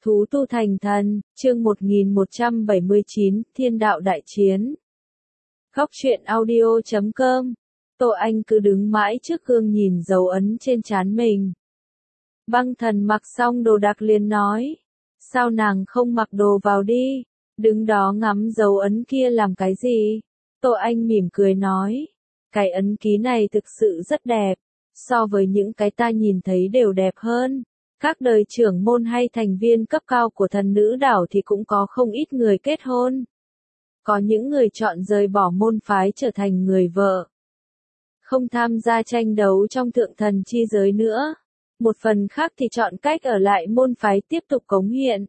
Thú tu thành thần, chương 1179, Thiên đạo đại chiến. Góc truyện audio.com. Tô Anh cứ đứng mãi trước gương nhìn dấu ấn trên trán mình. Băng thần mặc xong đồ đạc liền nói. Sao nàng không mặc đồ vào đi, đứng đó ngắm dấu ấn kia làm cái gì? Tô Anh mỉm cười nói. Cái ấn ký này thực sự rất đẹp, so với những cái ta nhìn thấy đều đẹp hơn. Các đời trưởng môn hay thành viên cấp cao của thần nữ đảo thì cũng có không ít người kết hôn. Có những người chọn rời bỏ môn phái trở thành người vợ. Không tham gia tranh đấu trong thượng thần chi giới nữa. Một phần khác thì chọn cách ở lại môn phái tiếp tục cống hiến.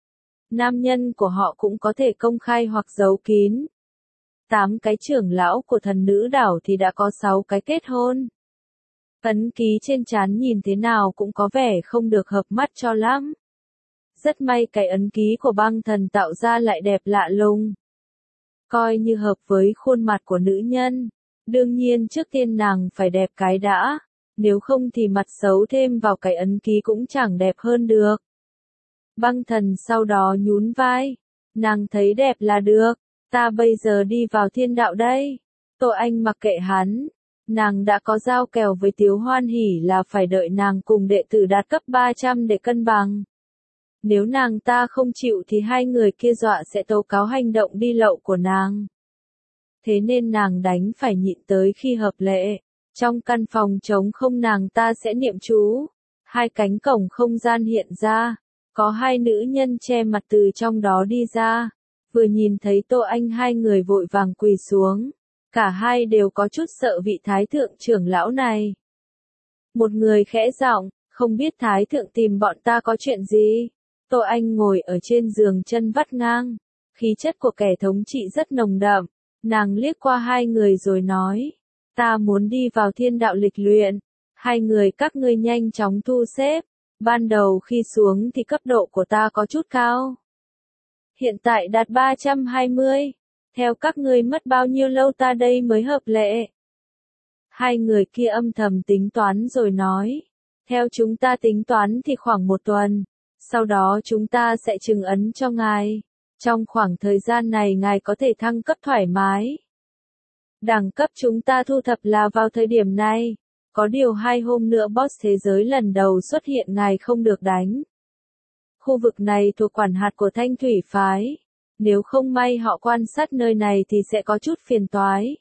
Nam nhân của họ cũng có thể công khai hoặc giấu kín. 8 cái trưởng lão của thần nữ đảo thì đã có 6 cái kết hôn. Ấn ký trên trán nhìn thế nào cũng có vẻ không được hợp mắt cho lắm. Rất may cái ấn ký của băng thần tạo ra lại đẹp lạ lùng. Coi như hợp với khuôn mặt của nữ nhân. Đương nhiên trước tiên nàng phải đẹp cái đã. Nếu không thì mặt xấu thêm vào cái ấn ký cũng chẳng đẹp hơn được. Băng thần sau đó nhún vai. Nàng thấy đẹp là được. Ta bây giờ đi vào thiên đạo đây. Tô Anh mặc kệ hắn. Nàng đã có giao kèo với Tiếu Hoan Hỉ là phải đợi nàng cùng đệ tử đạt cấp 300 để cân bằng. Nếu nàng ta không chịu thì hai người kia dọa sẽ tố cáo hành động đi lậu của nàng. Thế nên nàng đành phải nhịn tới khi hợp lệ. Trong căn phòng trống không nàng ta sẽ niệm chú. Hai cánh cổng không gian hiện ra. Có hai nữ nhân che mặt từ trong đó đi ra. Vừa nhìn thấy Tô Anh hai người vội vàng quỳ xuống. Cả hai đều có chút sợ vị thái thượng trưởng lão này. Một người khẽ giọng, không biết thái thượng tìm bọn ta có chuyện gì. Tô Anh ngồi ở trên giường chân vắt ngang. Khí chất của kẻ thống trị rất nồng đậm. Nàng liếc qua hai người rồi nói. Ta muốn đi vào thiên đạo lịch luyện. Hai người các ngươi nhanh chóng thu xếp. Ban đầu khi xuống thì cấp độ của ta có chút cao. Hiện tại đạt 320. Theo các ngươi mất bao nhiêu lâu ta đây mới hợp lệ? Hai người kia âm thầm tính toán rồi nói. Theo chúng ta tính toán thì khoảng 1 tuần. Sau đó chúng ta sẽ trừng ấn cho ngài. Trong khoảng thời gian này ngài có thể thăng cấp thoải mái. Đẳng cấp chúng ta thu thập là vào thời điểm này. Có điều 2 hôm nữa boss thế giới lần đầu xuất hiện ngài không được đánh. Khu vực này thuộc quản hạt của Thanh Thủy Phái. Nếu không may họ quan sát nơi này thì sẽ có chút phiền toái.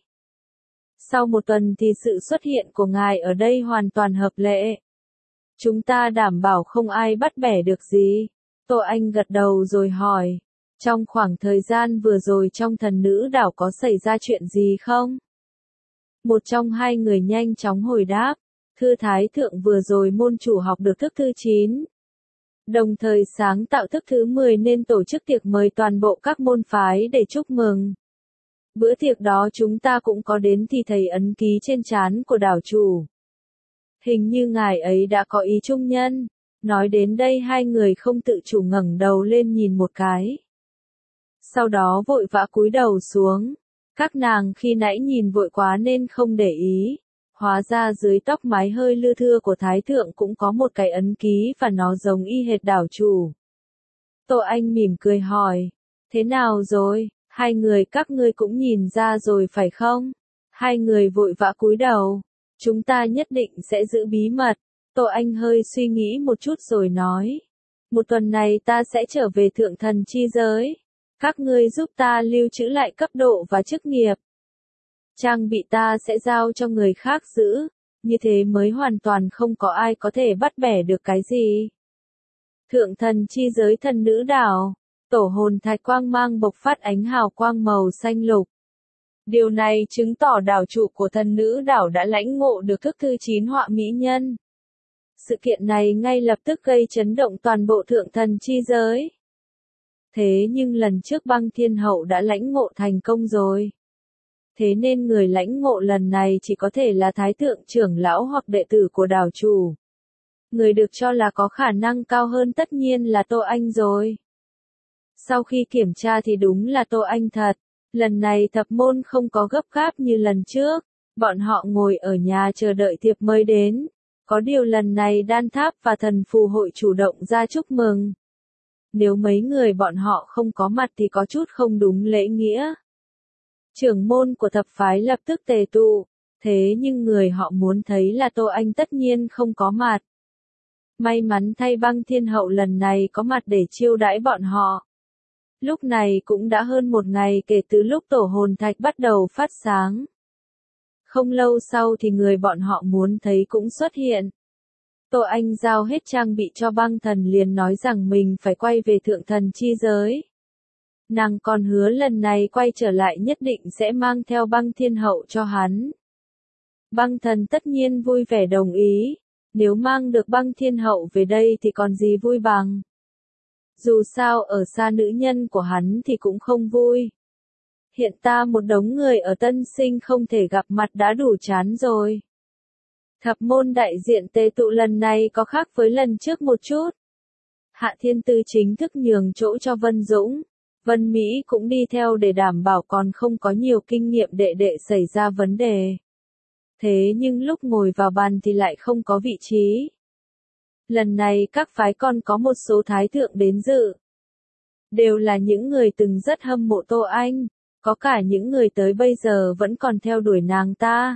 Sau 1 tuần thì sự xuất hiện của ngài ở đây hoàn toàn hợp lệ. Chúng ta đảm bảo không ai bắt bẻ được gì. Tô Anh gật đầu rồi hỏi. Trong khoảng thời gian vừa rồi trong thần nữ đảo có xảy ra chuyện gì không? Một trong hai người nhanh chóng hồi đáp. Thưa Thái Thượng vừa rồi môn chủ học được thức thứ 9. Đồng thời sáng tạo thức thứ 10 nên tổ chức tiệc mời toàn bộ các môn phái để chúc mừng. Bữa tiệc đó chúng ta cũng có đến thì thầy ấn ký trên trán của đảo chủ. Hình như ngài ấy đã có ý trung nhân. Nói đến đây hai người không tự chủ ngẩng đầu lên nhìn một cái. Sau đó vội vã cúi đầu xuống. Các nàng khi nãy nhìn vội quá nên không để ý. Hóa ra dưới tóc mái hơi lưa thưa của Thái Thượng cũng có một cái ấn ký và nó giống y hệt đảo chủ. Tô Anh mỉm cười hỏi. Thế nào rồi, hai người các ngươi cũng nhìn ra rồi phải không? Hai người vội vã cúi đầu. Chúng ta nhất định sẽ giữ bí mật. Tô Anh hơi suy nghĩ một chút rồi nói. 1 tuần này ta sẽ trở về thượng thần chi giới. Các ngươi giúp ta lưu trữ lại cấp độ và chức nghiệp. Trang bị ta sẽ giao cho người khác giữ, như thế mới hoàn toàn không có ai có thể bắt bẻ được cái gì. Thượng thần chi giới thần nữ đảo, tổ hồn thạch quang mang bộc phát ánh hào quang màu xanh lục. Điều này chứng tỏ đảo chủ của thần nữ đảo đã lãnh ngộ được thức thứ 9 họa mỹ nhân. Sự kiện này ngay lập tức gây chấn động toàn bộ thượng thần chi giới. Thế nhưng lần trước băng thiên hậu đã lãnh ngộ thành công rồi. Thế nên người lãnh ngộ lần này chỉ có thể là thái thượng trưởng lão hoặc đệ tử của đảo chủ. Người được cho là có khả năng cao hơn tất nhiên là Tô Anh rồi. Sau khi kiểm tra thì đúng là Tô Anh thật. Lần này thập môn không có gấp gáp như lần trước. Bọn họ ngồi ở nhà chờ đợi thiệp mời đến. Có điều lần này đan tháp và thần phù hội chủ động ra chúc mừng. nếu mấy người bọn họ không có mặt thì có chút không đúng lễ nghĩa. Trưởng môn của thập phái lập tức tề tụ, thế nhưng người họ muốn thấy là Tô Anh tất nhiên không có mặt. May mắn thay Băng Thiên Hậu lần này có mặt để chiêu đãi bọn họ. Lúc này cũng đã hơn một ngày kể từ lúc tổ hồn thạch bắt đầu phát sáng. Không lâu sau thì người bọn họ muốn thấy cũng xuất hiện. Tô Anh giao hết trang bị cho Băng Thần liền nói rằng mình phải quay về thượng thần chi giới. Nàng còn hứa lần này quay trở lại nhất định sẽ mang theo Băng Thiên Hậu cho hắn. Băng Thần tất nhiên vui vẻ đồng ý, nếu mang được Băng Thiên Hậu về đây thì còn gì vui bằng. Dù sao ở xa nữ nhân của hắn thì cũng không vui. Hiện ta một đống người ở Tân Sinh không thể gặp mặt đã đủ chán rồi. Thập môn đại diện tề tụ lần này có khác với lần trước một chút. Hạ Thiên Tư chính thức nhường chỗ cho Vân Dũng. Vân Mỹ cũng đi theo để đảm bảo còn không có nhiều kinh nghiệm đệ đệ xảy ra vấn đề. Thế nhưng lúc ngồi vào bàn thì lại không có vị trí. Lần này các phái còn có một số thái thượng đến dự. Đều là những người từng rất hâm mộ Tô Anh, có cả những người tới bây giờ vẫn còn theo đuổi nàng ta.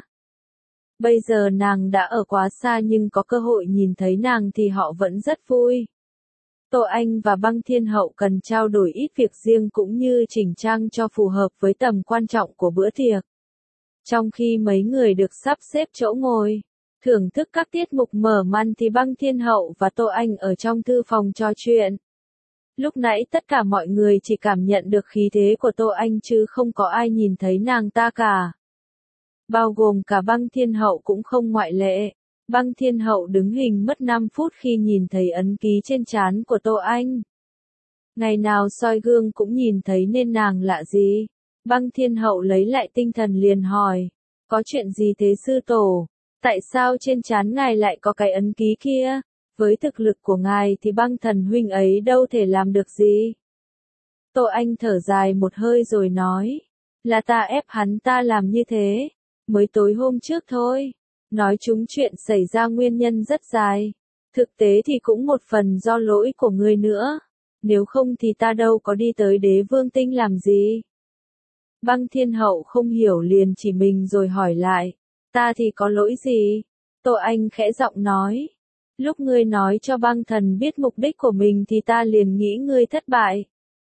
Bây giờ nàng đã ở quá xa nhưng có cơ hội nhìn thấy nàng thì họ vẫn rất vui. Tô Anh và Băng Thiên Hậu cần trao đổi ít việc riêng cũng như chỉnh trang cho phù hợp với tầm quan trọng của bữa tiệc. Trong khi mấy người được sắp xếp chỗ ngồi, thưởng thức các tiết mục mở màn thì Băng Thiên Hậu và Tô Anh ở trong thư phòng trò chuyện. Lúc nãy tất cả mọi người chỉ cảm nhận được khí thế của Tô Anh chứ không có ai nhìn thấy nàng ta cả. Bao gồm cả Băng Thiên Hậu cũng không ngoại lệ. Băng Thiên Hậu đứng hình mất 5 phút khi nhìn thấy ấn ký trên trán của Tô Anh. Ngày nào soi gương cũng nhìn thấy nên nàng lạ gì. Băng Thiên Hậu lấy lại tinh thần liền hỏi. Có chuyện gì thế sư tổ? Tại sao trên trán ngài lại có cái ấn ký kia? Với thực lực của ngài thì Băng thần huynh ấy đâu thể làm được gì? Tô Anh thở dài một hơi rồi nói. Là ta ép hắn ta làm như thế. Mới tối hôm trước thôi. Nói chúng chuyện xảy ra nguyên nhân rất dài. Thực tế thì cũng một phần do lỗi của ngươi nữa. Nếu không thì ta đâu có đi tới Đế Vương Tinh làm gì. Băng Thiên Hậu không hiểu liền chỉ mình rồi hỏi lại. Ta thì có lỗi gì? Tô Anh khẽ giọng nói. Lúc ngươi nói cho Băng thần biết mục đích của mình thì ta liền nghĩ ngươi thất bại.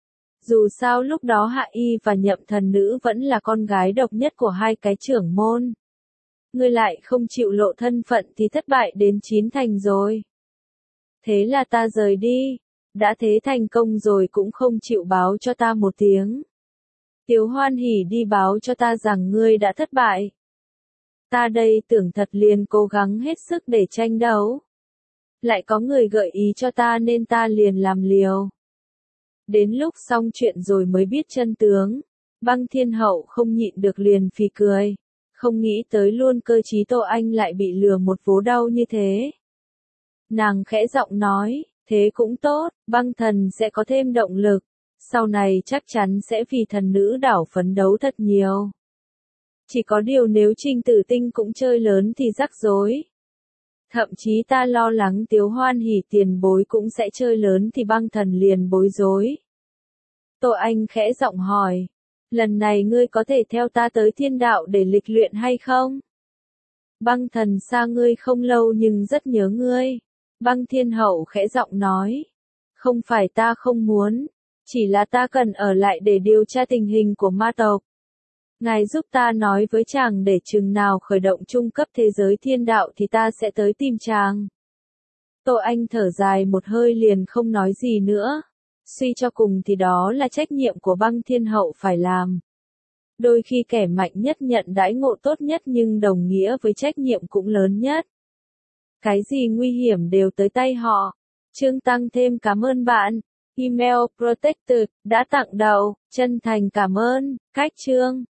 Dù sao lúc đó Hạ Y và Nhậm thần nữ vẫn là con gái độc nhất của hai cái trưởng môn. Ngươi lại không chịu lộ thân phận thì thất bại đến 9 thành rồi. Thế là ta rời đi. Đã thế thành công rồi cũng không chịu báo cho ta một tiếng. Tiếu Hoan hỉ đi báo cho ta rằng ngươi đã thất bại. Ta đây tưởng thật liền cố gắng hết sức để tranh đấu. Lại có người gợi ý cho ta nên ta liền làm liều. Đến lúc xong chuyện rồi mới biết chân tướng. Băng Thiên Hậu không nhịn được liền phì cười. Không nghĩ tới luôn cơ trí Tô Anh lại bị lừa một vố đau như thế. Nàng khẽ giọng nói, thế cũng tốt, Băng thần sẽ có thêm động lực. Sau này chắc chắn sẽ vì thần nữ đảo phấn đấu thật nhiều. Chỉ có điều nếu Trình Tử Tinh cũng chơi lớn thì rắc rối. Thậm chí ta lo lắng Tiếu Hoan hỉ tiền bối cũng sẽ chơi lớn thì Băng thần liền bối rối. Tô Anh khẽ giọng hỏi. Lần này ngươi có thể theo ta tới thiên đạo để lịch luyện hay không? Băng thần xa ngươi không lâu nhưng rất nhớ ngươi. Băng Thiên Hậu khẽ giọng nói. Không phải ta không muốn. Chỉ là ta cần ở lại để điều tra tình hình của ma tộc. Ngài giúp ta nói với chàng để chừng nào khởi động trung cấp thế giới thiên đạo thì ta sẽ tới tìm chàng. Tô Anh thở dài một hơi liền không nói gì nữa. Suy cho cùng thì đó là trách nhiệm của Băng Thiên Hậu phải làm. Đôi khi kẻ mạnh nhất nhận đãi ngộ tốt nhất nhưng đồng nghĩa với trách nhiệm cũng lớn nhất. Cái gì nguy hiểm đều tới tay họ. Trương Tăng thêm cảm ơn bạn. Email Protected đã tặng đầu. Chân thành cảm ơn. Cách Trương.